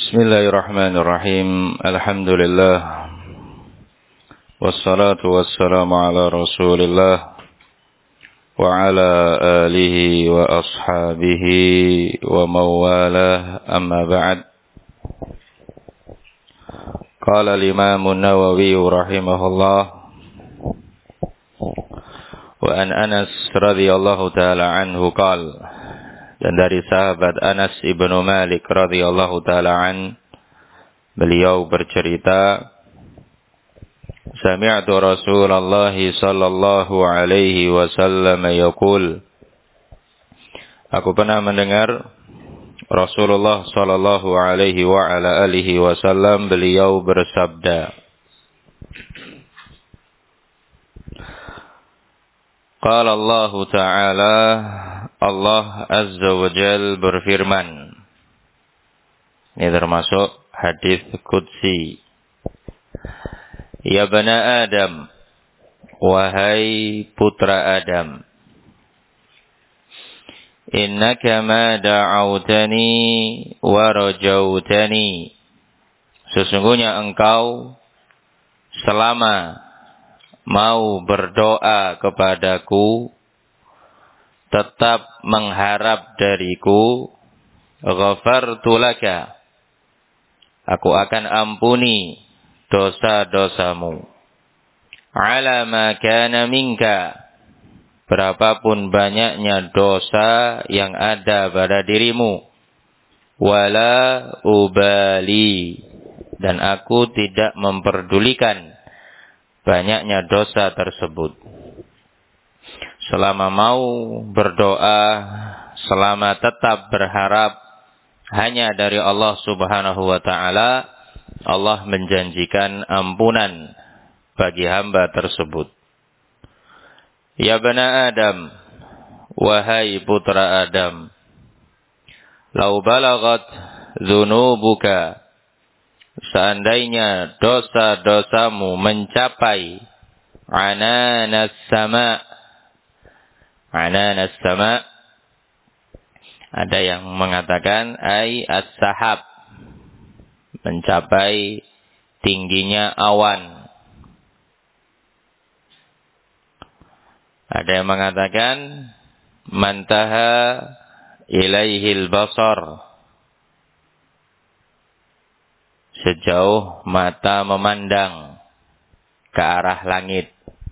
Bismillahirrahmanirrahim. Alhamdulillah. Wassalatu wassalamu ala Rasulillah wa ala alihi wa ashabihi wa mawalah, amma ba'd. Qala al-Imam an-Nawawi rahimahullah wa an Anas radhiyallahu ta'ala anhu qala, dan dari sahabat Anas ibnu Malik radhiyallahu ta'ala an, beliau bercerita, sami'tu Rasulullah sallallahu alaihi wasallam yaqul, aku pernah mendengar Rasulullah sallallahu alaihi wa ala alihi wasallam beliau bersabda, qala Allah ta'ala, Allah Azza wa Jal berfirman. Ini termasuk hadis qudsi. Ya bana Adam, wahai putra Adam, innaka ma da'autani wa rajautani, sesungguhnya engkau selama mau berdoa kepadaku, tetap mengharap dariku, ghafartu laka, aku akan ampuni dosa-dosamu, ala ma kana minka, berapapun banyaknya dosa yang ada pada dirimu, wala ubali, dan aku tidak memperdulikan banyaknya dosa tersebut. Selama mau berdoa, selama tetap berharap hanya dari Allah Subhanahu wa ta'ala, Allah menjanjikan ampunan bagi hamba tersebut. Ya bana Adam, wahai putra Adam, lau balagat dzunubuka, seandainya dosa-dosamu mencapai ananas sama. Ananas sama, ada yang mengatakan ay as-sahab, mencapai tingginya awan. Ada yang mengatakan mantaha ilaihil basar, sejauh mata memandang ke arah langit.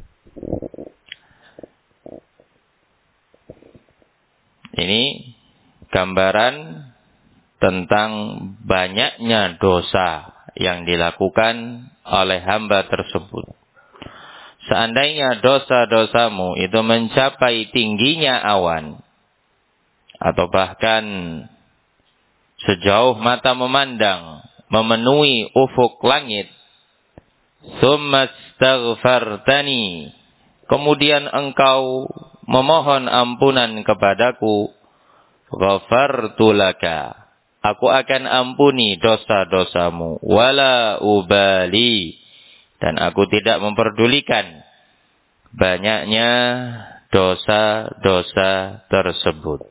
Ini gambaran tentang banyaknya dosa yang dilakukan oleh hamba tersebut. Seandainya dosa-dosamu itu mencapai tingginya awan, atau bahkan sejauh mata memandang, memenuhi ufuk langit, tsumma astaghfartani, kemudian engkau memohon ampunan kepadaku, ghafartu laka, aku akan ampuni dosa-dosamu, wala ubali, dan aku tidak memperdulikan banyaknya dosa-dosa tersebut.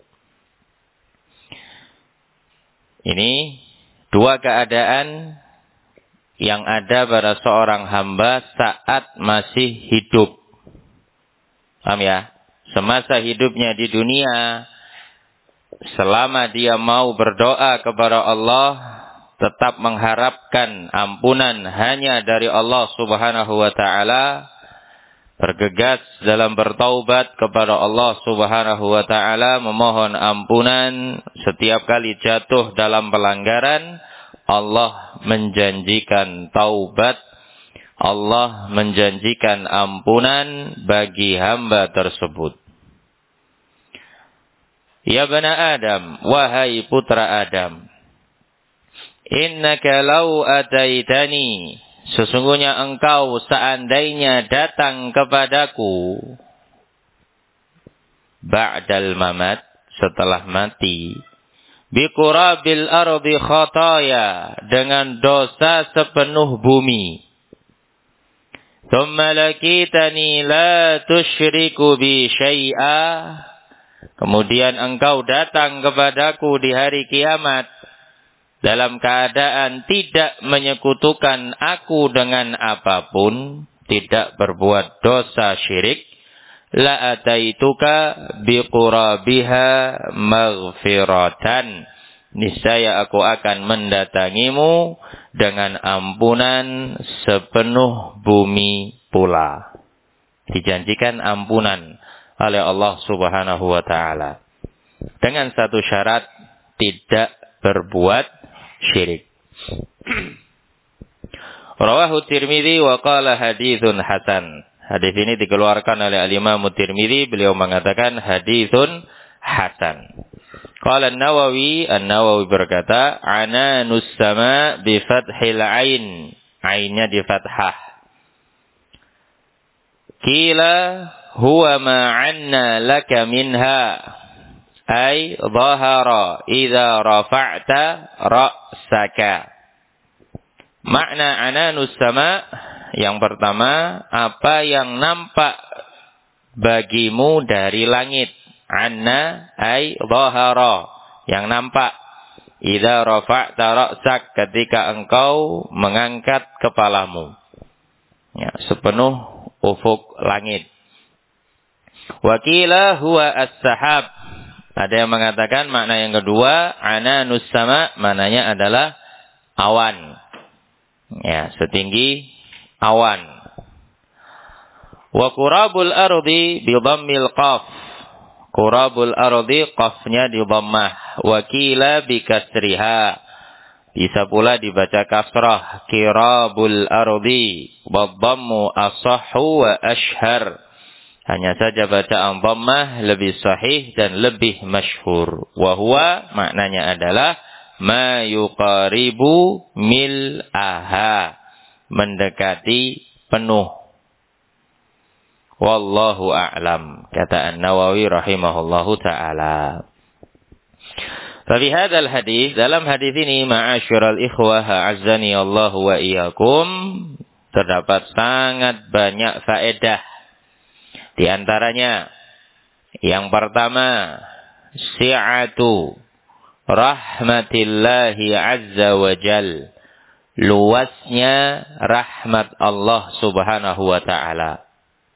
Ini dua keadaan yang ada pada seorang hamba saat masih hidup. Paham ya? Semasa hidupnya di dunia, selama dia mau berdoa kepada Allah, tetap mengharapkan ampunan hanya dari Allah Subhanahu wa ta'ala, bergegas dalam bertaubat kepada Allah Subhanahu wa ta'ala, memohon ampunan setiap kali jatuh dalam pelanggaran, Allah menjanjikan taubat, Allah menjanjikan ampunan bagi hamba tersebut. Ya bana Adam, wahai putra Adam, innaka lau ataitani, sesungguhnya engkau seandainya datang kepadaku, ba'dal mamat, setelah mati, biqurabil ardi khataya, dengan dosa sepenuh bumi, thumma lakitani la tusyriku bi syai'a, kemudian engkau datang kepadaku di hari kiamat dalam keadaan tidak menyekutukan aku dengan apapun, tidak berbuat dosa syirik, la ataituka biqurabiha maghfiratan, niscaya aku akan mendatangimu dengan ampunan sepenuh bumi pula. Dijanjikan ampunan oleh Allah Subhanahu wa taala dengan satu syarat, tidak berbuat syirik. Rawahu Tirmidzi wa qala haditsun hasan. Hadis ini dikeluarkan oleh Al-Imam Tirmidzi, beliau mengatakan haditsun hasan. Qala An-Nawawi berkata, ananus sama bi fathil ain. Ainnya di fathah. Qila huwa ma 'anna laka minha. Ay dhahara idza rafa'ta ra'saka. Makna ananus sama yang pertama, apa yang nampak bagimu dari langit. Anna ay dhahara, yang nampak. Idza rafa'ta ra'sak, ketika engkau mengangkat kepalamu. Ya, sepenuh ufuk langit. Wa qila huwa as-sahab. Ada yang mengatakan makna yang kedua, ananus sama, maknanya adalah awan. Ya, setinggi awan. Wa qurabul ardi bi dhammil qaf. Qurabul ardi, qafnya di dhammah. Wa qila bi kasriha. Bisa pula dibaca kasrah, qirabul ardi. Wa dhammu asahhu wa ashhar. Hanya saja bacaan dhammah lebih sahih dan lebih masyhur. Wa huwa, maknanya adalah ma yuqaribu mil'aha, mendekati penuh. Wallahu a'lam, kata An-Nawawi rahimahullahu ta'ala. Fabi hadzal hadis, dalam hadis ini, ma'asyiral ikhwah a'azzani Allah wa iyyakum, terdapat sangat banyak faedah. Di antaranya, yang pertama, si'atu rahmatillahi azza wa jal, luasnya rahmat Allah subhanahu wa ta'ala.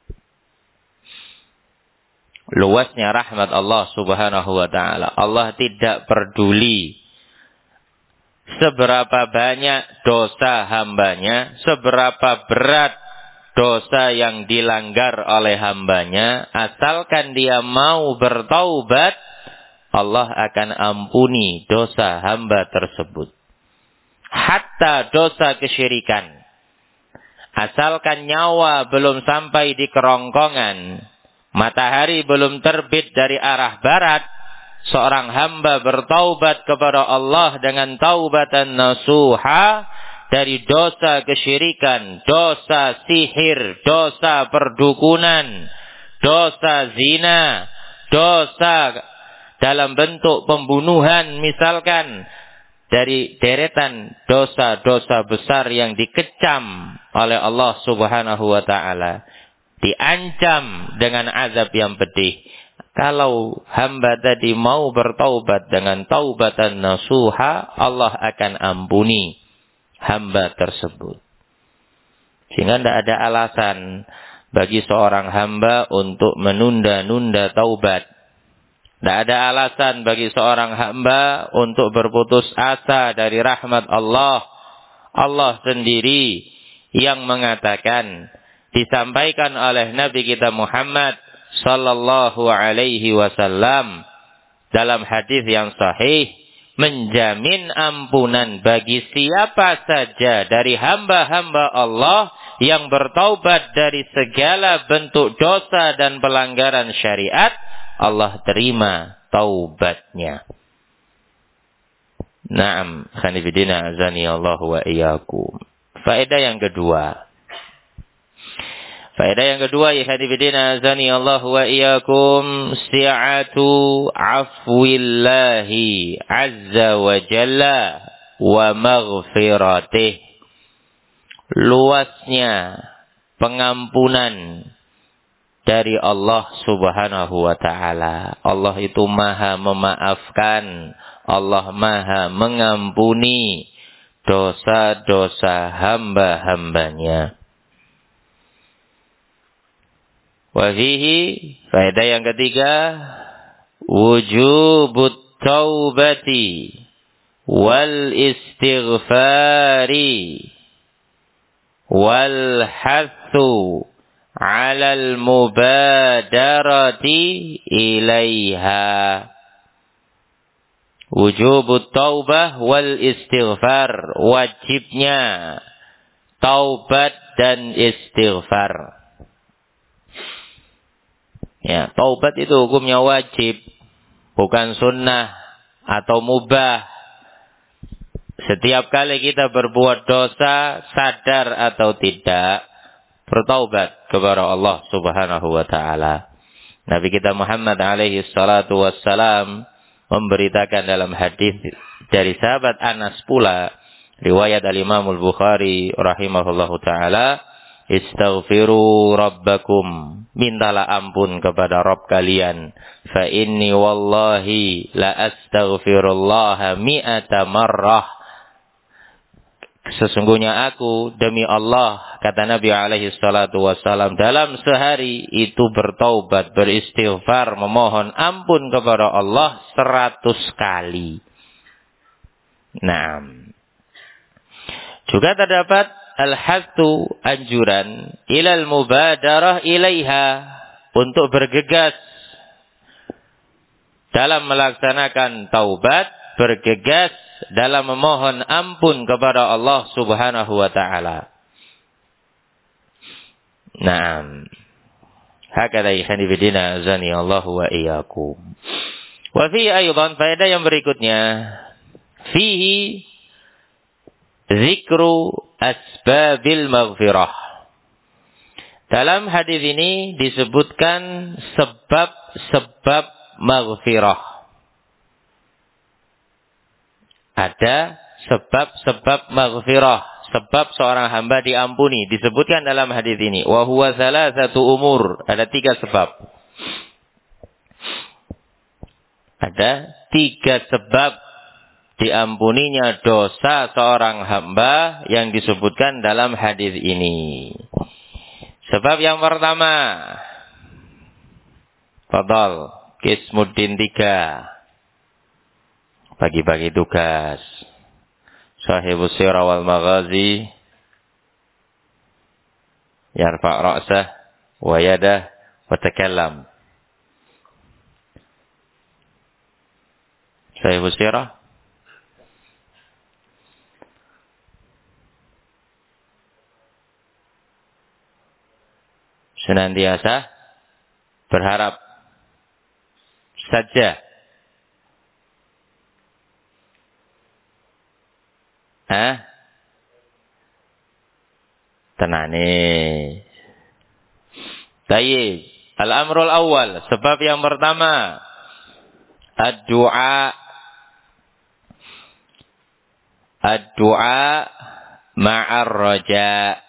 Luasnya rahmat Allah subhanahu wa ta'ala. Allah tidak peduli seberapa banyak dosa hambanya, seberapa berat dosa yang dilanggar oleh hambanya, asalkan dia mau bertaubat, Allah akan ampuni dosa hamba tersebut. Hatta dosa kesyirikan. Asalkan nyawa belum sampai di kerongkongan, matahari belum terbit dari arah barat, seorang hamba bertaubat kepada Allah dengan taubatan nasuha, dari dosa kesyirikan, dosa sihir, dosa perdukunan, dosa zina, dosa dalam bentuk pembunuhan misalkan, dari deretan dosa-dosa besar yang dikecam oleh Allah Subhanahu wa ta'ala, diancam dengan azab yang pedih. Kalau hamba tadi mau bertaubat dengan taubatan nasuha, Allah akan ampuni hamba tersebut. Sehingga tidak ada alasan bagi seorang hamba untuk menunda-nunda taubat. Tidak ada alasan bagi seorang hamba untuk berputus asa dari rahmat Allah. Allah sendiri yang mengatakan, disampaikan oleh Nabi kita Muhammad sallallahu alaihi wasallam dalam hadis yang sahih, menjamin ampunan bagi siapa saja dari hamba-hamba Allah yang bertaubat dari segala bentuk dosa dan pelanggaran syariat. Allah terima taubatnya. Naam, khanifidina azani Allah wa iyyakum. Faedah yang kedua. Faedah yang kedua, ya hadirin azani Allah wa iyyakum, si'atu afwillahi azza wa jalla wa maghfiratih. Luasnya pengampunan dari Allah subhanahu wa ta'ala. Allah itu maha memaafkan. Allah Maha mengampuni dosa-dosa hamba-hambanya. Wa fihi, faedah yang ketiga, wujubut taubati wal istighfari wal hathu 'alal mubadarati ilaiha. Wujubut taubah wal istighfar, wajibnya taubat dan istighfar. Ya, taubat itu hukumnya wajib, bukan sunnah atau mubah. Setiap kali kita berbuat dosa, sadar atau tidak, bertaubat kepada Allah Subhanahu wa taala. Nabi kita Muhammad alaihi salatu wassalam memberitakan dalam hadis dari sahabat Anas pula, riwayat al-Imam al-Bukhari rahimahullahu taala, istaghfiru rabbakum, mintalah ampun kepada Rabb kalian, fa inni wallahi la astaghfirullah mi'ata marrah, sesungguhnya aku demi Allah, kata Nabi alaihi salatu wassalam, dalam sehari itu bertaubat, beristighfar, memohon ampun kepada Allah 100 kali. Nah, juga terdapat al-hathu, anjuran, ilal mubadarah ilaiha, untuk bergegas dalam melaksanakan taubat, bergegas dalam memohon ampun kepada Allah Subhanahu wa taala. Naam. Hakadha ikhwani fillah azani Allahu wa iyyakum. Wa fi aidan, faedah yang berikutnya, fihi zikru asbabil maghfirah. Dalam hadis ini disebutkan sebab-sebab maghfirah. Ada sebab-sebab maghfirah, sebab seorang hamba diampuni, disebutkan dalam hadis ini. Wa huwa salasatu umur, ada 3 sebab. Ada 3 sebab diampuninya dosa seorang hamba yang disebutkan dalam hadis ini. Sebab yang pertama, fadal, Qismuddin 3. Bagi-bagi tugas. Sahibus sirah wal maghazi yarfa' ra'sah wa yadah wa takallam. Sahibus sirah senantiasa berharap saja tenane. Tayyib. Al-amrul awal, sebab yang pertama, ad-du'a ma'ar raja,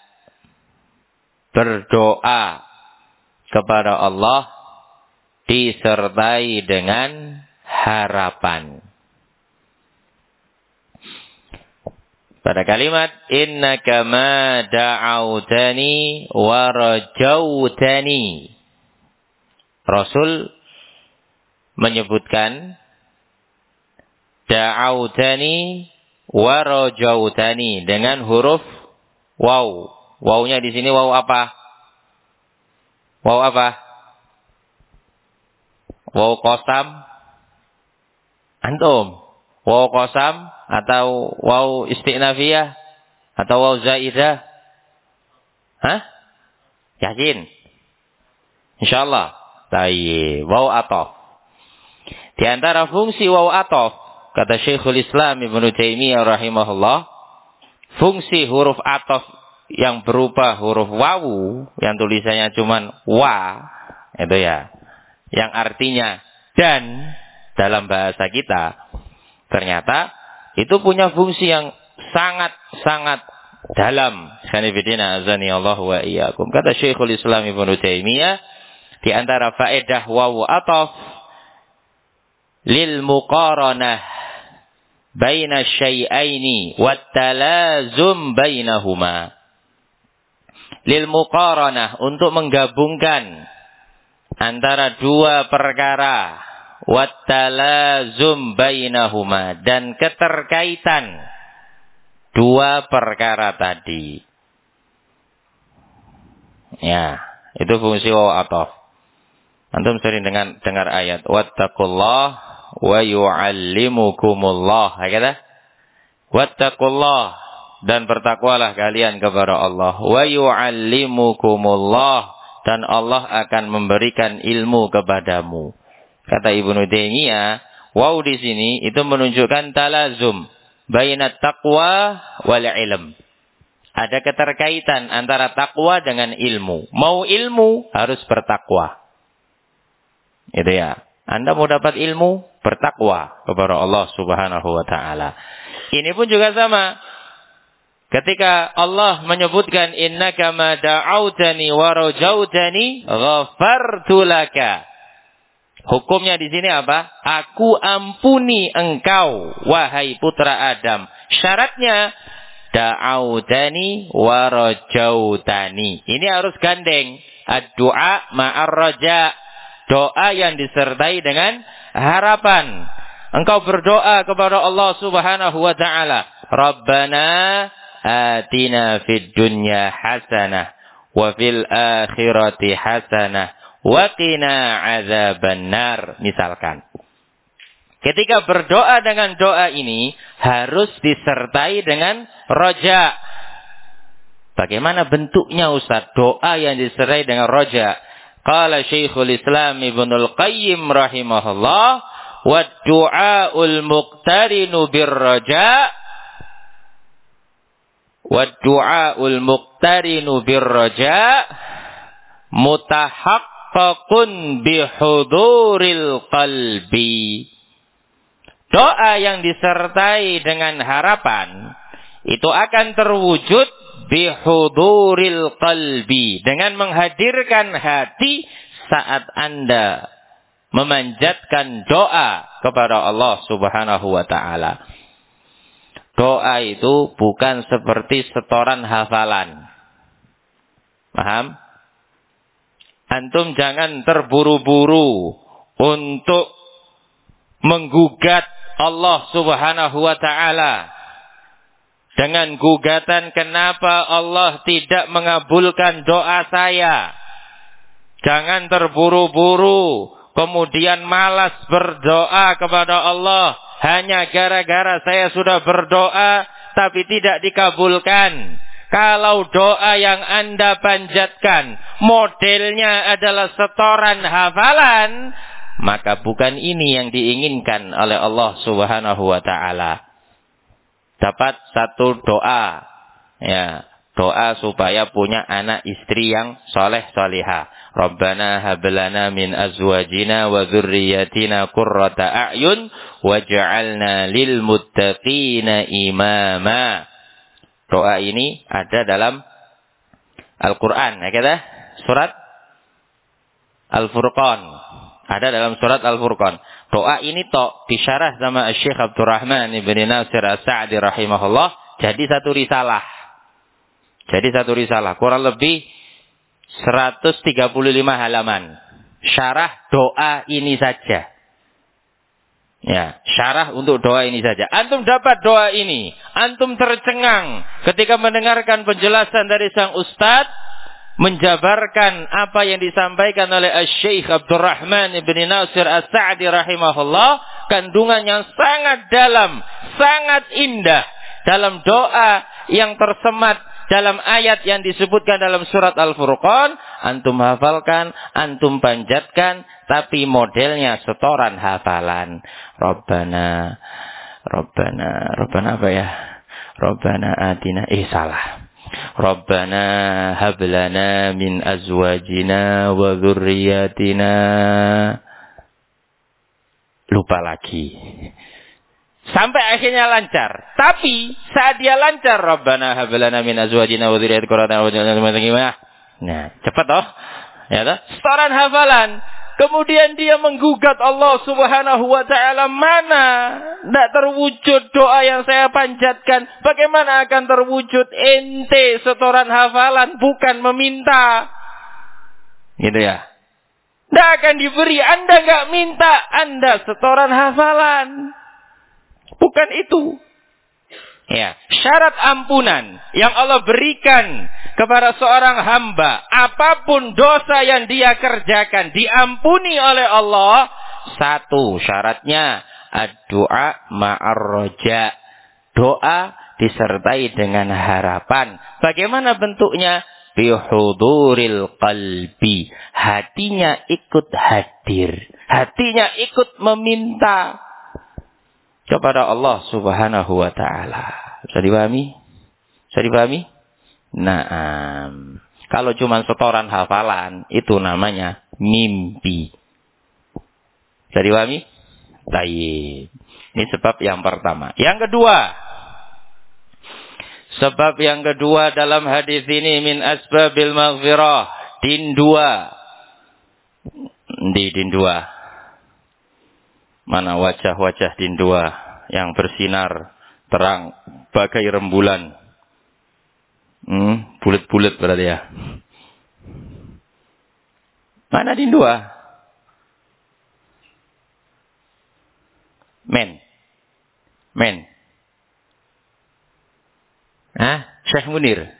berdoa kepada Allah disertai dengan harapan. Pada kalimat innaka ma da'autani wa rajautani, Rasul menyebutkan da'autani wa rajautani dengan huruf waw. Wawnya di sini waw apa? Waw apa? Waw qasam? Antum? Waw qasam atau waw istinafiyah atau waw zaidah? Hah? Yakin? Insyaallah. Tayyib. Waw atof. Di antara fungsi waw atof, kata Syekhul Islam Ibnu Taimiyah rahimahullah, fungsi huruf atof yang berupa huruf wawu yang tulisannya cuman wa, itu ya, yang artinya dan dalam bahasa kita, ternyata itu punya fungsi yang sangat-sangat dalam. Sanifidina azani Allah wa iyyakum. Kata Syekhul Islam Ibnu Taimiyah, di antara faedah wawu ataf lil muqaranah baina syai'aini wat talazum bainahuma. Lil muqaranah, untuk menggabungkan antara dua perkara, wat talazum bainahuma, dan keterkaitan dua perkara tadi. Ya, itu fungsi waw ataf. Antum sering dengar ayat wattaqullah wa yu'allimukumullah, kata wattaqullah, dan bertakwalah kalian kepada Allah, wa yu'allimukumullah, dan Allah akan memberikan ilmu kepadamu. Kata Ibnu Taimiyah, waw di sini itu menunjukkan talazum bainat taqwa wal ilm. Ada keterkaitan antara takwa dengan ilmu. Mau ilmu harus bertakwa. Itu ya. Anda mau dapat ilmu, bertakwa kepada Allah Subhanahu wa taala. Ini pun juga sama. Ketika Allah menyebutkan innaka ma da'autani wa rajautani ghafartu laka. Hukumnya di sini apa? Aku ampuni engkau wahai putra Adam. Syaratnya da'autani wa rajautani. Ini harus gandeng. Ad-du'a ma'ar raja'. Doa yang disertai dengan harapan. Engkau berdoa kepada Allah Subhanahu wa taala, Rabbana atina fid dunya hasanah wa fil akhirati hasanah wa qina adzabannar, misalkan. Ketika berdoa dengan doa ini harus disertai dengan roja. Bagaimana bentuknya Ustaz? Doa yang disertai dengan roja. Qala Syekhul Islam Ibnul Qayyim rahimahullah, wa du'aul muqtarinu birraja, wa du'aul muqtarinu birraja mutahaqqaqun bihuduril qalbi. Doa yang disertai dengan harapan itu akan terwujud bihuduril qalbi, dengan menghadirkan hati saat Anda memanjatkan doa kepada Allah Subhanahu wa taala. Doa itu bukan seperti setoran hafalan. Paham? Antum jangan terburu-buru untuk menggugat Allah Subhanahu wa taala dengan gugatan kenapa Allah tidak mengabulkan doa saya. Jangan terburu-buru kemudian malas berdoa kepada Allah hanya gara-gara saya sudah berdoa tapi tidak dikabulkan. Kalau doa yang Anda panjatkan modelnya adalah setoran hafalan, maka bukan ini yang diinginkan oleh Allah Subhanahu wa taala. Dapat satu doa, ya, doa supaya punya anak istri yang soleh solihah. Rabbana hablana min azwajina wa dzurriyyatina qurrata a'yun waj'alna lil muttaqina imama. Doa ini ada dalam Al-Qur'an, ya kata surat Al-Furqan. Ada dalam surat Al-Furqan. Doa ini disyarah sama Syekh Abdurrahman Ibn Nasir As-Sa'di rahimahullah. Jadi satu risalah. Kurang lebih 135 halaman. Syarah doa ini saja. Ya, syarah untuk doa ini saja. Antum dapat doa ini. Antum tercengang ketika mendengarkan penjelasan dari sang ustadz, menjabarkan apa yang disampaikan oleh Syekh Abdurrahman Ibn Nasir As-Sa'di rahimahullah, kandungan yang sangat dalam, sangat indah dalam doa yang tersemat dalam ayat yang disebutkan dalam surat Al-Furqan. Antum hafalkan, antum panjatkan, tapi modelnya setoran hafalan. Rabbana apa ya? Rabbana atina, salah. Rabbana hablana min azwajina wa dzurriyyatina. Lupa lagi. Sampai akhirnya lancar. Tapi saat dia lancar, Rabbana hablana min azwajina wa dzurriyyatina qurrata a'yun. Nah, cepat toh. Ya toh? Setoran hafalan. Kemudian dia menggugat Allah Subhanahu wa ta'ala. Mana tidak terwujud doa yang saya panjatkan. Bagaimana akan terwujud? Ente setoran hafalan, bukan meminta. Gitu ya. Tidak akan diberi. Anda nggak minta. Anda setoran hafalan. Bukan itu. Ya, syarat ampunan yang Allah berikan kepada seorang hamba, apapun dosa yang dia kerjakan diampuni oleh Allah. Satu syaratnya ad-du'a ma'ar roja. Doa disertai dengan harapan. Bagaimana bentuknya? Bihuduril qalbi. Hatinya ikut hadir. Hatinya ikut meminta kepada Allah Subhanahu wa ta'ala. Bisa dipahami? Bisa dipahami? Naam. Kalau cuma setoran hafalan, itu namanya mimpi. Bisa dipahami? Tayyib. Ini sebab yang pertama. Yang kedua. Sebab yang kedua dalam hadis ini min asbabil maghfirah. Din dua. Din dua. Mana wajah-wajah din dua yang bersinar terang bagai rembulan. Bulat-bulat berarti ya. Mana din dua? Men. Syekh Munir.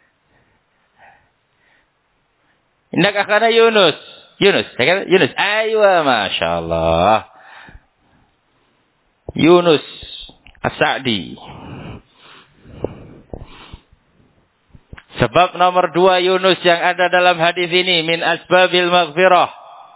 Indak akhana Yunus. Yunus. Aywa, Masya Allah. Yunus As-Sa'di. Sebab nomor 2 Yunus yang ada dalam hadis ini min asbabil maghfirah.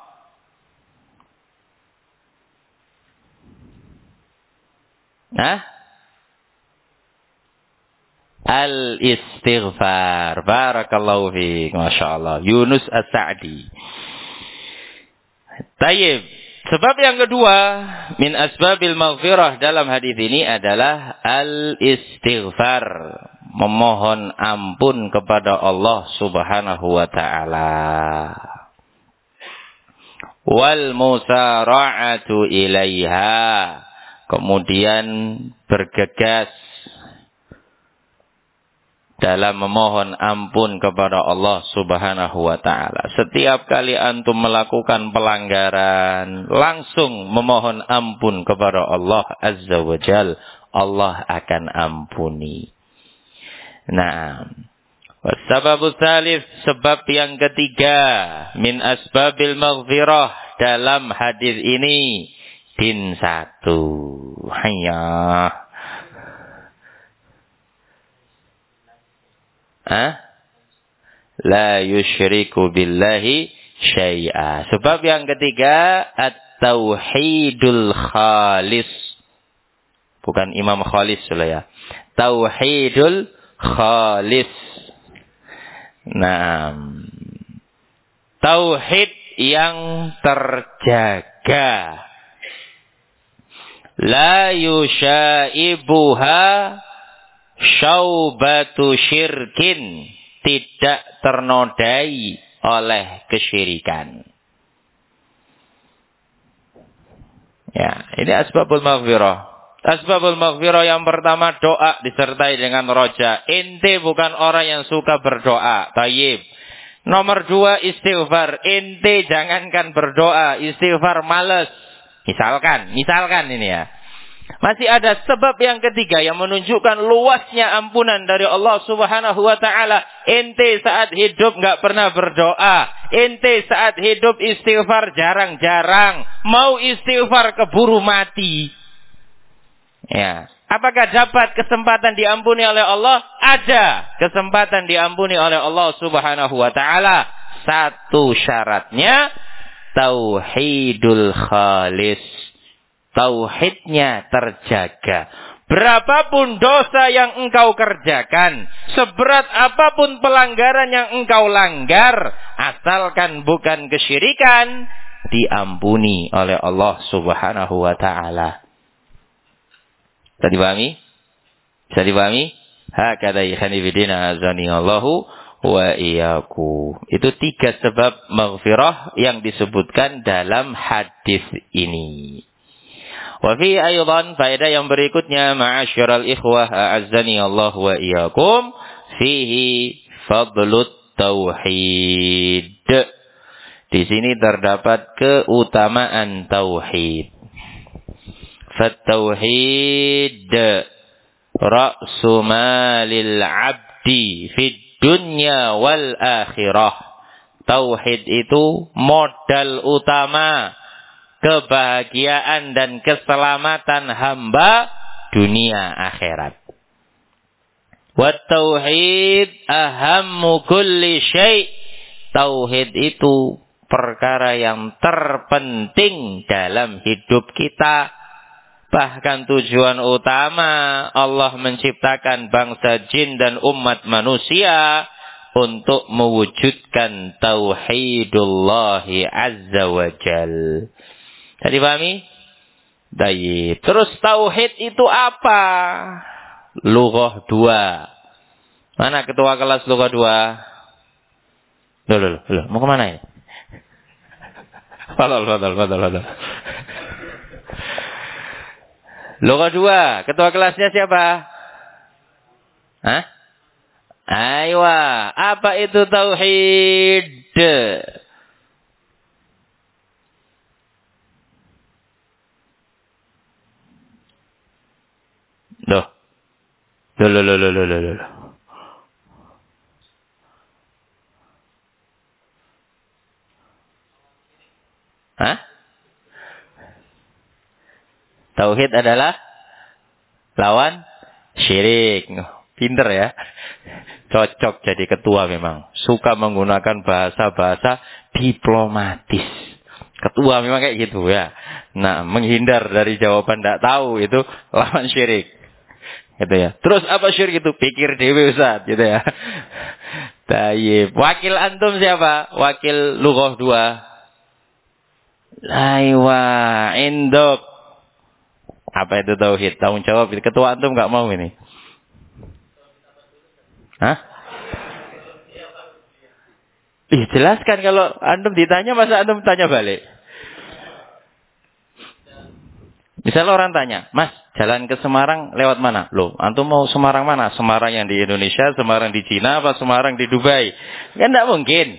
Al-istighfar. Barakallahu fiik. Masya Allah. Yunus As-Sa'di. Tayyib. Sebab yang kedua, min asbabil maghfirah dalam hadis ini adalah al-istighfar. Memohon ampun kepada Allah Subhanahu wa ta'ala. Wal musara'atu ilaiha. Kemudian bergegas dalam memohon ampun kepada Allah Subhanahu wa ta'ala. Setiap kali antum melakukan pelanggaran, langsung memohon ampun kepada Allah Azza wa Jal. Allah akan ampuni. Nah, wasababu tsalits, sebab yang ketiga min asbabil maghfirah dalam hadis ini. Din 1. Hayya. La yusyriku billahi syai'a. Sebab yang ketiga at-tauhidul khalis. Bukan Imam Khalis ya. Tauhidul khalis. Nah, tauhid yang terjaga. La yusyaibuha syaubatu syirkin, tidak ternodai oleh kesyirikan. Ya, ini asbabul maghfirah. Asbabul maghfirah yang pertama doa disertai dengan roja. Ente bukan orang yang suka berdoa. Tayyib. Nomor 2 istighfar. Ente jangankan berdoa, istighfar males. Misalkan ini ya. Masih ada sebab yang ketiga yang menunjukkan luasnya ampunan dari Allah Subhanahu wa ta'ala. Ente saat hidup nggak pernah berdoa. Ente saat hidup istighfar jarang-jarang. Mau istighfar keburu mati. Ya. Apakah dapat kesempatan diampuni oleh Allah? Ada kesempatan diampuni oleh Allah Subhanahu wa ta'ala. Satu syaratnya tauhidul khalis. Tauhidnya terjaga. Berapapun dosa yang engkau kerjakan, seberat apapun pelanggaran yang engkau langgar, asalkan bukan kesyirikan, diampuni oleh Allah Subhanahu wa ta'ala. Bisa dipahami? Bisa dipahami? Hakadha ikhani bidina azani Allahu wa iyyakum. Itu 3 sebab maghfirah yang disebutkan dalam hadis ini. Wa fi aydan faedah yang berikutnya ma'asyiral ikhwah a'azzani Allah wa iyyakum fihi fadlut tauhid. Di sini terdapat keutamaan tauhid. Fattauhid ra'su malil 'abdi fid dunya wal akhirah. Tauhid itu modal utama kebahagiaan dan keselamatan hamba dunia akhirat. Wat tauhid ahammu kulli syai'. Tauhid itu perkara yang terpenting dalam hidup kita. Bahkan tujuan utama Allah menciptakan bangsa jin dan umat manusia untuk mewujudkan tauhidullahi azza wa jal. Tadi pahami? Baik. Terus tauhid itu apa? Lughah 2. Mana ketua kelas lughah 2? Loh. Mau kemana ini? Fadal. Lughah 2, ketua kelasnya siapa? Hah? Aywa, apa itu tauhid? Loh. Hah? Tauhid adalah lawan syirik. Pinter ya. Cocok jadi ketua memang. Suka menggunakan bahasa-bahasa diplomatis. Ketua memang kayak gitu ya. Nah, menghindar dari jawaban tidak tahu itu lawan syirik. Gitu ya. Terus apa syirik itu? Pikir dewe Ustaz, gitu ya. Tayyib. Wakil antum siapa? Wakil lughah 2. Aywa, induk. Apa itu tauhid? Tanggung jawab. Ketua antum nggak mau ini. Hah? Jelaskan kalau antum ditanya, masa antum tanya balik? Misalnya orang tanya, Mas, jalan ke Semarang lewat mana? Loh, antum mau Semarang mana? Semarang yang di Indonesia, Semarang di Cina, apa Semarang di Dubai? Kan nggak mungkin.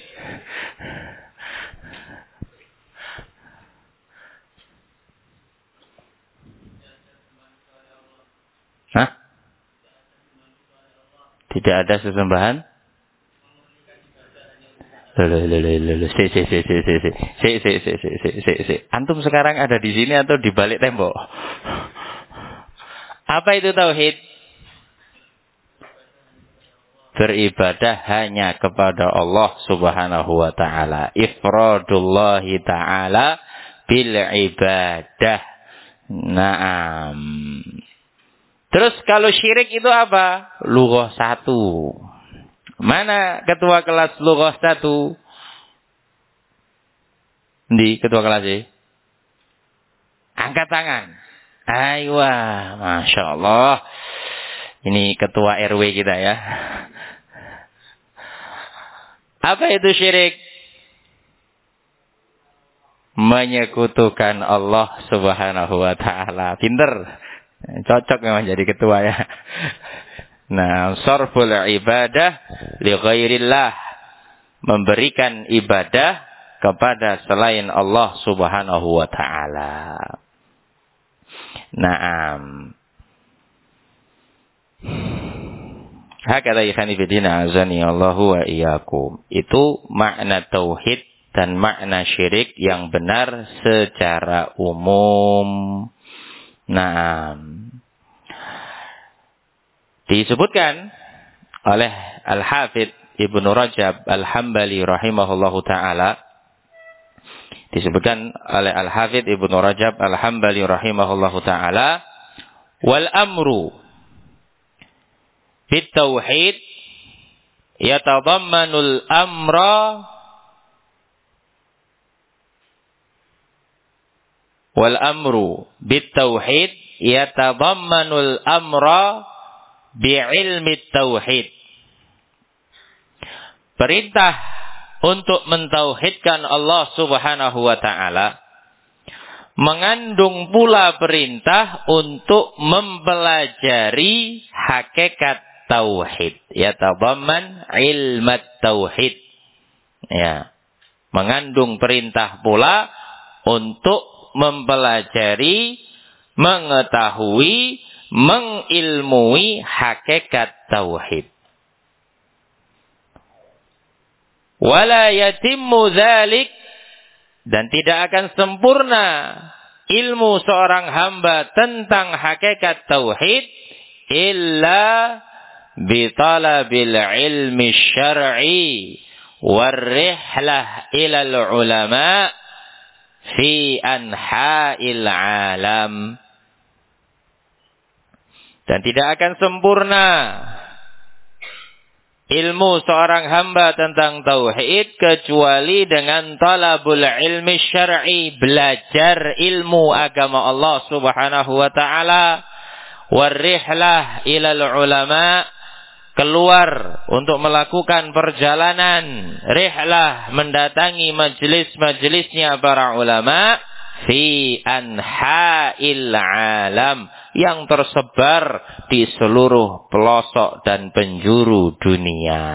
Hah? Tidak ada sesembahan? Antum sekarang ada di sini atau di balik tembok? Apa itu tauhid? Beribadah hanya kepada Allah Subhanahu wa taala. Ifradullahi taala bil ibadah. Naam. Terus kalau syirik itu apa? Lughah 1. Mana ketua kelas lughah 1? Di ketua kelas ini? Angkat tangan. Aywa, Masya Allah. Ini ketua RW kita ya. Apa itu syirik? Menyekutukan Allah Subhanahu wa taala. Pinter. Cocok memang jadi ketua ya. Nah, sarful ibadah li ghairillah. Memberikan ibadah kepada selain Allah Subhanahu wa taala. Naam. Hakadha ikhani fidina azani Allahu wa iyyakum. Itu makna tauhid dan makna syirik yang benar secara umum. Nah, disebutkan oleh Al-Hafidz Ibnu Rajab Al-Hambali rahimahullahu ta'ala. Disebutkan oleh Al-Hafidz Ibnu Rajab Al-Hambali rahimahullahu ta'ala. Wal amru fit tauhid yatadammanul amra wal amru bit tauhid yatadammanul amra bi ilmi tauhid perintah untuk mentauhidkan Allah Subhanahu wa taala mengandung pula perintah untuk mempelajari hakikat tauhid, yatadamman ilmat tauhid. Ya, mengandung perintah pula untuk mempelajari, mengetahui, mengilmui hakikat tauhid. Wala yatimmu dzalik, dan tidak akan sempurna ilmu seorang hamba tentang hakikat tauhid illa bitalabil ilmi syar'i warrihlah ilal ulama fi anha'il alam. Dan tidak akan sempurna ilmu seorang hamba tentang tauhid kecuali dengan talabul ilmi syar'i, belajar ilmu agama Allah Subhanahu wa taala, warrihlah ilal ulama, keluar untuk melakukan perjalanan, rihlah mendatangi majelis-majelisnya para ulama fi anha'il alam, yang tersebar di seluruh pelosok dan penjuru dunia.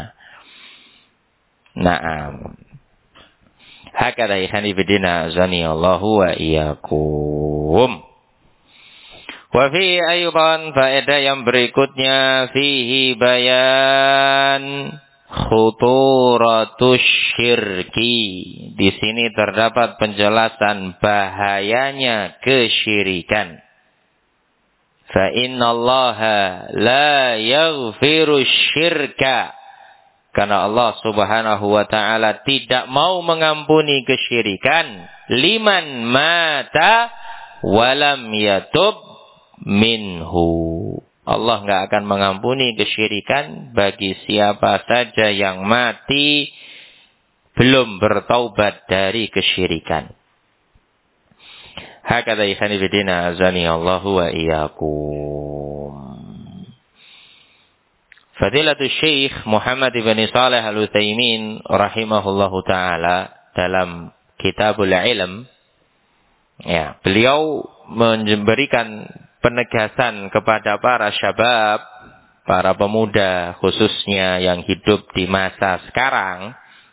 Naam. Hakada ikhani bidina azani Allahu wa iyyakum. Wa fi aydan, faedah yang berikutnya, fihi bayan khuturatus syirki. Di sini terdapat penjelasan bahayanya kesyirikan. Fa innallaha la yaghfiru syirka. Karena Allah Subhanahu wa taala tidak mau mengampuni kesyirikan. Liman mata walam yatub minhu. Allah enggak akan mengampuni kesyirikan bagi siapa saja yang mati belum bertaubat dari kesyirikan. Hakadha ikhani bidina azani Allahu wa iyyakum. Fadilatul Syekh Muhammad ibn Shalih Al-Utsaimin rahimahullahu taala dalam Kitabul Ilm, ya, beliau memberikan penegasan kepada para syabab, para pemuda khususnya yang hidup di masa sekarang.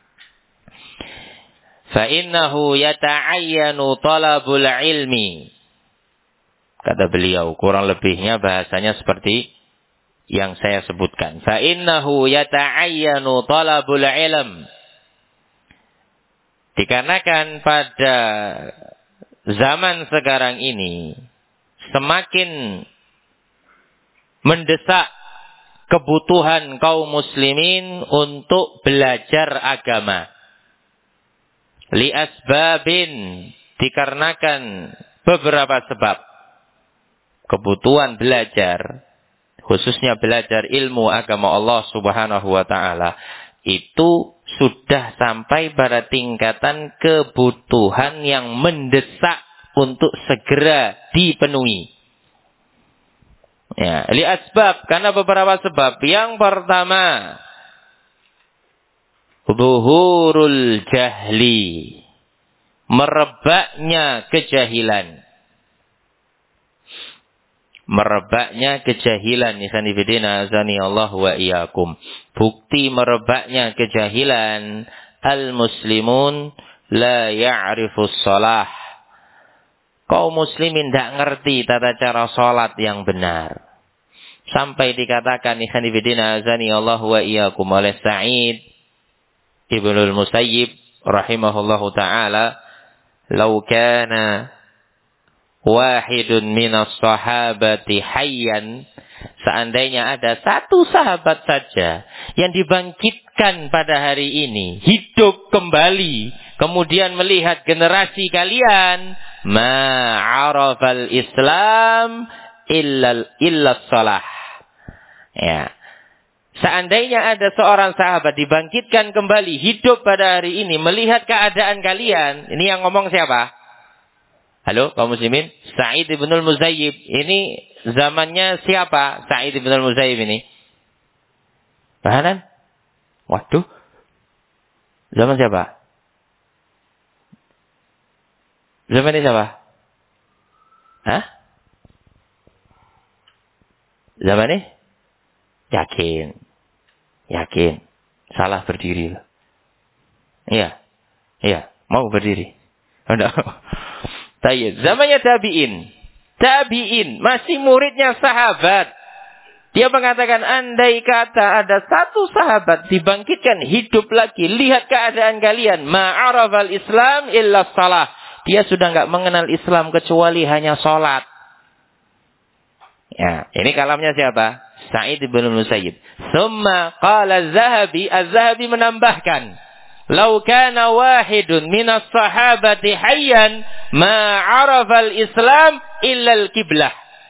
فَإِنَّهُ يَتَعَيَّنُ طَلَبُ الْعِلْمِ. Kata beliau, kurang lebihnya bahasanya seperti yang saya sebutkan. فَإِنَّهُ يَتَعَيَّنُ طَلَبُ الْعِلْمِ. Dikarenakan pada zaman sekarang ini semakin mendesak kebutuhan kaum muslimin untuk belajar agama. Li'asbabin, dikarenakan beberapa sebab. Kebutuhan belajar, khususnya belajar ilmu agama Allah Subhanahu wa taala, itu sudah sampai pada tingkatan kebutuhan yang mendesak untuk segera dipenuhi. Ya, li'asbab, karena beberapa sebab. Yang pertama, zuhurul jahli, merebaknya kejahilan. Merebaknya kejahilan, ikhwan fillah azani Allah wa iyyakum. Bukti merebaknya kejahilan, al-muslimun la ya'rifus shalah. Kaum muslimin tidak ngerti tata cara salat yang benar. Sampai dikatakan ikhwan fillah azani Allah wa iyyakum oleh Sa'id Ibnul Musayyib rahimahullahu ta'ala, "Lau kana wahidun minas sahabati hayyan," seandainya ada satu sahabat saja yang dibangkitkan pada hari ini, hidup kembali, kemudian melihat generasi kalian, ma'arafal Islam illa salah. Ya. Seandainya ada seorang sahabat dibangkitkan kembali, hidup pada hari ini, melihat keadaan kalian. Ini yang ngomong siapa? Halo, kaum muslimin? Sa'id ibnul Musayyib. Ini zamannya siapa Sa'id ibnul Musayyib ini? Bahanan? Waduh, Zaman siapa? Zaman ini siapa? Hah? Zaman ini? Yakin. Yakin. Salah berdiri. Iya. Iya. Mau berdiri. Enggak. Tayyib. Zamannya tabi'in. Tabi'in. Masih muridnya sahabat. Dia mengatakan, andai kata ada satu sahabat dibangkitkan hidup lagi. Lihat keadaan kalian. Ma'arafal Islam illa salah. Dia sudah enggak mengenal Islam kecuali hanya sholat. Ya, ini kalamnya siapa? Sa'id bin Musayyib. Summa qala Az-Zahabi. Az-Zahabi menambahkan. Lau kana wahidun minas sahabati hayyan ma'arafal Islam illa al-qiblah.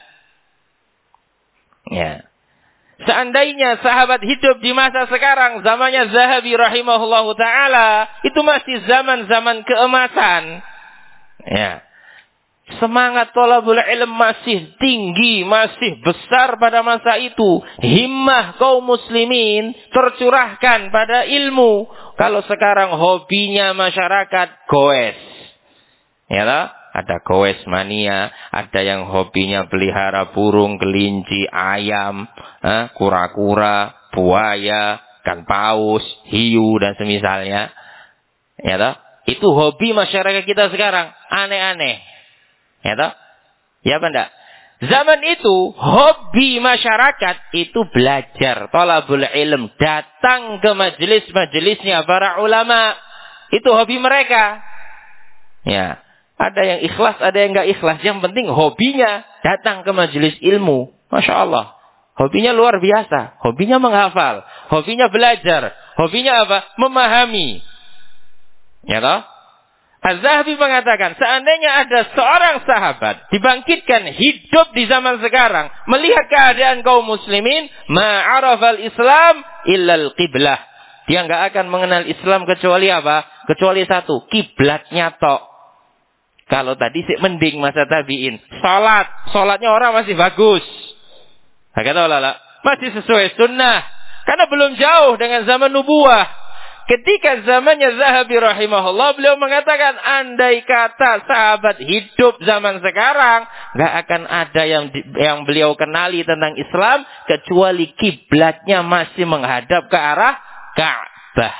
Ya. Seandainya sahabat hidup di masa sekarang, zamannya Zahabi rahimahullahu ta'ala, itu masih zaman-zaman keemasan. Ya. Semangat thalabul ilm masih tinggi, masih besar pada masa itu. Himmah kaum muslimin tercurahkan pada ilmu. Kalau sekarang hobinya masyarakat goes. Ya lah, ada goes mania, ada yang hobinya pelihara burung, kelinci, ayam, kura-kura, buaya, ikan paus, hiu dan semisalnya. Ya lah, itu hobi masyarakat kita sekarang, aneh-aneh. Ya toh? Ya apa enggak? Zaman itu hobi masyarakat itu belajar, thalabul ilm, datang ke majelis-majelisnya para ulama. Itu hobi mereka. Ya, ada yang ikhlas, ada yang enggak ikhlas. Yang penting hobinya datang ke majelis ilmu. Masya Allah. Hobinya luar biasa. Hobinya menghafal, hobinya belajar, hobinya apa? Memahami. Ya toh? Az-Zahabi mengatakan, seandainya ada seorang sahabat dibangkitkan hidup di zaman sekarang, melihat keadaan kaum muslimin, ma'arafal Islam illal qiblah. Dia enggak akan mengenal Islam kecuali apa? Kecuali satu, kiblatnya tok. Kalau tadi sih mending masa tabi'in. Salatnya orang masih bagus. Kata ulama, masih sesuai sunnah. Karena belum jauh dengan zaman nubuah. Ketika zamannya Zahabi rahimahullah, beliau mengatakan, andai kata sahabat hidup zaman sekarang, nggak akan ada yang beliau kenali tentang Islam, kecuali kiblatnya masih menghadap ke arah Ka'bah.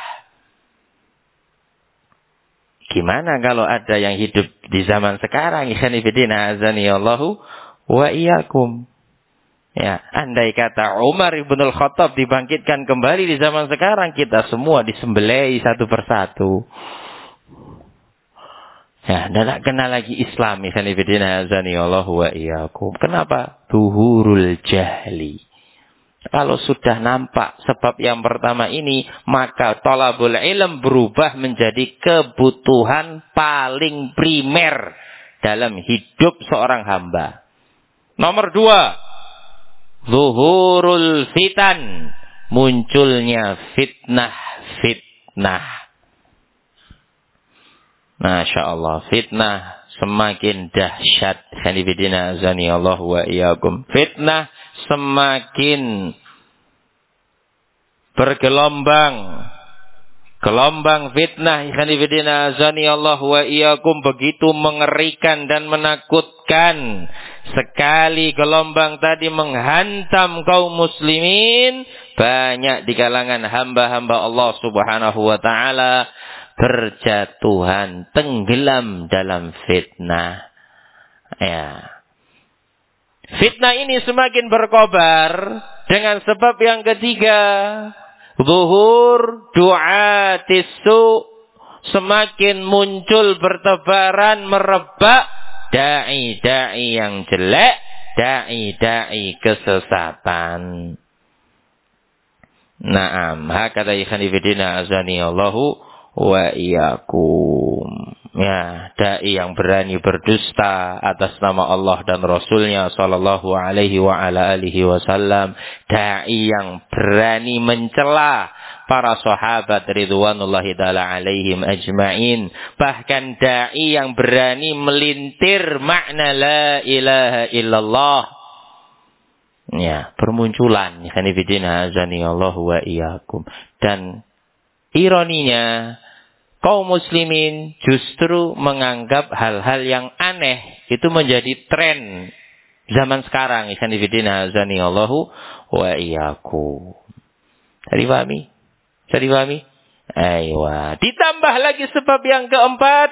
Gimana kalau ada yang hidup di zaman sekarang? Ikhwan fillah, azanillahu wa iyyakum. Ya, andai kata Umar ibn al-Khattab dibangkitkan kembali di zaman sekarang, kita semua disembelih satu persatu. Ya, dan tak kenal lagi Islam. Kenapa? Tuhurul jahli. Kalau sudah nampak sebab yang pertama ini, maka thalabul ilm berubah menjadi kebutuhan paling primer dalam hidup seorang hamba. Nomor 2. Zuhurul fitan, munculnya fitnah. Masya Allah, fitnah semakin dahsyat. Khanifidina azani Allah wa iyyakum. Fitnah semakin bergelombang. Gelombang fitnah, khanifidina azani Allah wa iyyakum, begitu mengerikan dan menakutkan. Sekali gelombang tadi menghantam kaum muslimin, banyak di kalangan hamba-hamba Allah subhanahu wa ta'ala berjatuhan, tenggelam dalam fitnah. Ya. Fitnah ini semakin berkobar dengan sebab yang ketiga. Zuhur du'atis su', semakin muncul bertebaran merebak da'i-da'i yang jelek, da'i-da'i kesesatan. Naam, hakata ikhwan fillah azani Allahu wa iyyakum. Ya, dai yang berani berdusta atas nama Allah dan Rasulnya sallallahu alaihi wa ala alihi wasallam, dai yang berani mencela para sahabat ridwanullahi taala alaihim ajmain, bahkan dai yang berani melintir makna la ilaha illallah. Ya, bermunculan ikhwan fillah azani Allah wa iyyakum. Dan ironinya, kaum muslimin justru menganggap hal-hal yang aneh itu menjadi tren zaman sekarang. Ikhwan fillah azanillahu wa iyyakum. Bisa dipahami? Bisa dipahami? Aywa. Ditambah lagi sebab yang keempat,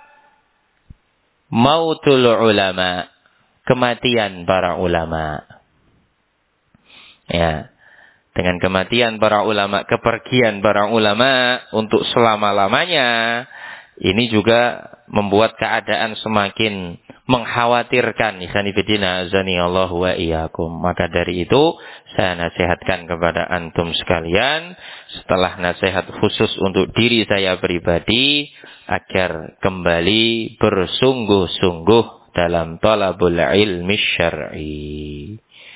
mautul ulama, kematian para ulama. Ya. Dengan kematian para ulama, kepergian para ulama untuk selama-lamanya, ini juga membuat keadaan semakin mengkhawatirkan. Ikhwanifidina azanillahu wa iyyakum. Maka dari itu, saya nasihatkan kepada antum sekalian, setelah nasihat khusus untuk diri saya pribadi, agar kembali bersungguh-sungguh dalam talabul ilmi syar'i.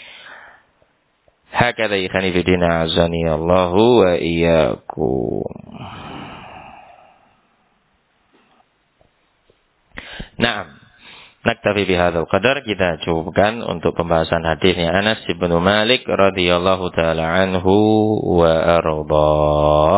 Hakadha ikhwani fidina azani Allahu wa iyyakum. Naam. Naktafi bihadzal qadar, kita cukupkan untuk pembahasan hadisnya Anas bin Malik radhiyallahu taala anhu wa ardhah.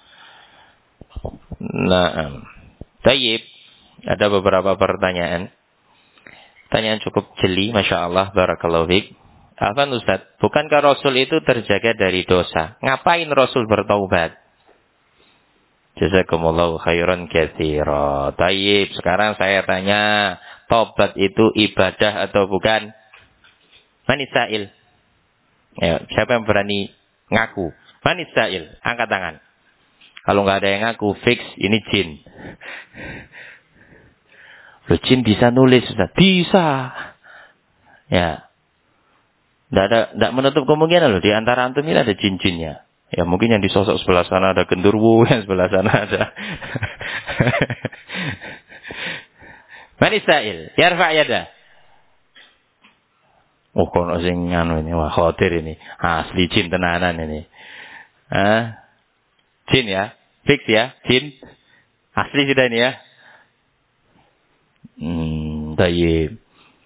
Naam. Tayyib, ada beberapa pertanyaan. Pertanyaan cukup jeli, masyaallah, barakallahu fiik. Afan Ustaz, bukankah Rasul itu terjaga dari dosa? Ngapain Rasul bertaubat? Jazakumullahu khairan katsira. Tayyib, sekarang saya tanya, taubat itu ibadah atau bukan? Manisail. Ya, siapa yang berani ngaku? Manisail, angkat tangan. Kalau nggak ada yang ngaku, fix ini jin. Loh, jin bisa nulis, Ustaz? Bisa. Ya. Tidak menutup kemungkinan loh, di antara antum ini ada jin-jinnya. Ya mungkin yang di sosok sebelah sana ada genderuwo, yang sebelah sana ada. Manisail, yarfa' yada. Oh, kono sing nganu ini, wah khawatir ini. Asli jin tenanan ini. Jin ya, fix ya, jin. Asli sudah ini ya. Tayyib.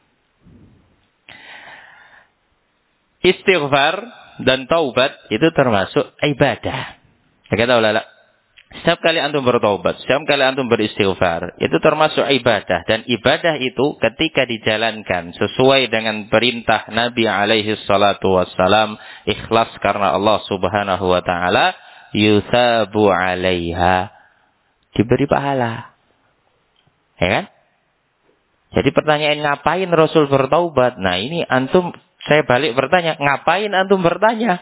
Istighfar dan taubat itu termasuk ibadah. Kata ulama, setiap kali antum bertaubat, setiap kali antum beristighfar, itu termasuk ibadah. Dan ibadah itu ketika dijalankan sesuai dengan perintah Nabi alaihi salatu wassalam, ikhlas karena Allah subhanahu wa ta'ala, yuthabu alaiha, diberi pahala. Ya kan? Jadi pertanyaan, ngapain Rasul bertaubat? Nah ini antum, saya balik bertanya, ngapain antum bertanya?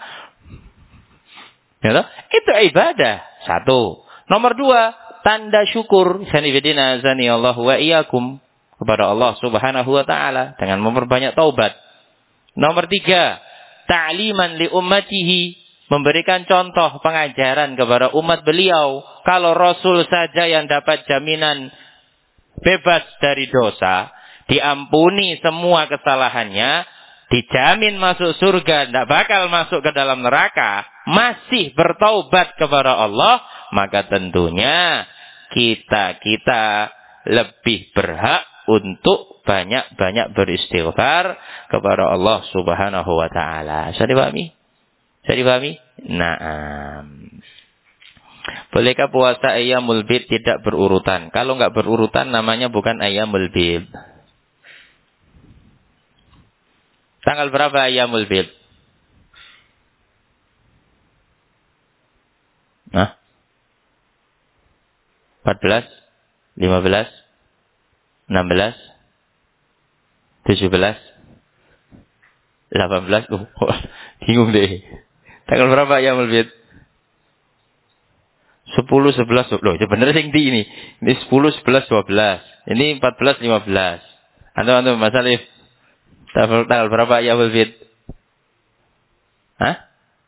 Ya, itu ibadah. Satu. Nomor dua, tanda syukur. Sanibidina azani Allah wa iyyakum. Kepada Allah subhanahu wa ta'ala. Dengan memperbanyak taubat. Nomor tiga, ta'liman li ummatihi. Memberikan contoh pengajaran kepada umat beliau. Kalau Rasul saja yang dapat jaminan bebas dari dosa, diampuni semua kesalahannya, dijamin masuk surga, tidak bakal masuk ke dalam neraka, masih bertaubat kepada Allah, maka tentunya kita lebih berhak untuk banyak-banyak beristighfar kepada Allah subhanahu wa ta'ala. Bisa dipahami? Bisa dipahami? Naam. Bolehkah puasa ayyamul bid tidak berurutan? Kalau nggak berurutan namanya bukan ayyamul bid. Tanggal berapa ayyamul bid? Nah? 14, 15, 16, 17, 18. Bingung deh. Tanggal berapa ayyamul bid? 10, 11, loh itu bener sing di ini. Ini 10, 11, 12. Ini 14, 15. Antum Mas Alif. Tanggal berapa ayyamul bid? Hah?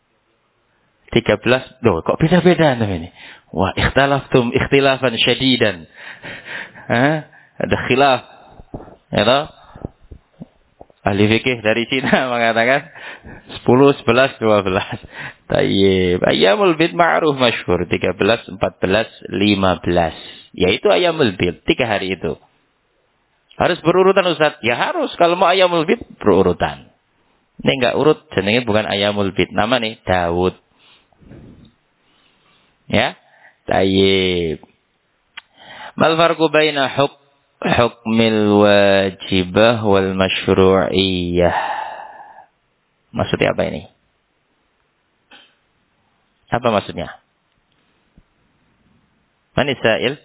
13. Loh, kok beda-beda antum ini? Wah, ikhtilaftum ikhtilafan syadidan. Hah? Ada khilaf. Ya toh? Ahli fikih dari Cina mengatakan 10, 11, 12. Tayyib. Ayyamul bid ma'ruf masyhur 13, 14, 15. Yaitu ayyamul bid 3 hari itu. Harus berurutan Ustaz? Ya harus. Kalau mau ayyamul bid berurutan. Ini enggak urut, jenenge bukan ayyamul bid. Nama nih Daud. Ya. Tayyib. Mal farqu baina hukmil wajibah wal masyru'iyah. Maksudnya apa ini? Apa maksudnya? Manis sa'il?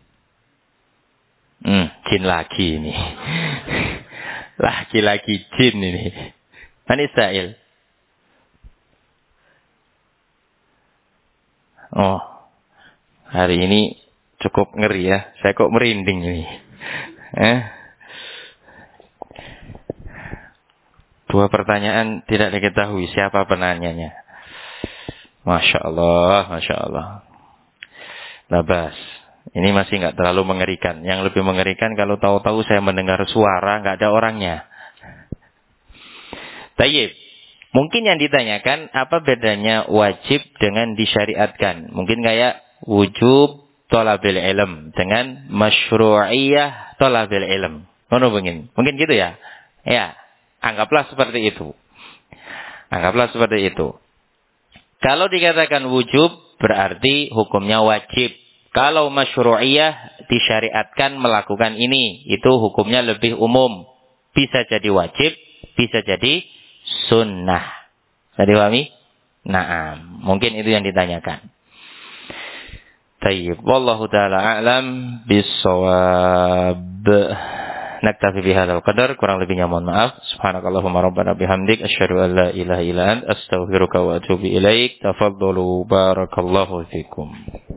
Jin lagi ini. Laki-laki jin ini. Manis sa'il? Oh, hari ini cukup ngeri ya. Saya kok merinding ini. Dua pertanyaan tidak diketahui siapa penanyanya. Masya Allah, Masya Allah. Labas. Ini masih nggak terlalu mengerikan. Yang lebih mengerikan kalau tahu-tahu saya mendengar suara nggak ada orangnya. Tayyib. Mungkin yang ditanyakan apa bedanya wajib dengan disyariatkan? Mungkin kayak wujub thalabil ilm dengan masyru'iyah thalabil ilm. Mungkin gitu ya. Ya, anggaplah seperti itu. Anggaplah seperti itu. Kalau dikatakan wujub berarti hukumnya wajib. Kalau masyru'iyah disyariatkan melakukan ini, itu hukumnya lebih umum. Bisa jadi wajib, bisa jadi sunnah. Bisa dipahami? Naam. Mungkin itu yang ditanyakan. Tayyib. Wallahu ta'ala a'lam bis-shawab. Naktafi bihadzal qadar. Kurang lebihnya mohon maaf. Subhanakallahumma rabbana bihamdik. Asyhadu an la ilaha illa anta. Astaghfiruka wa atubu ilaik. Tafaddalu. Barakallahu fikum.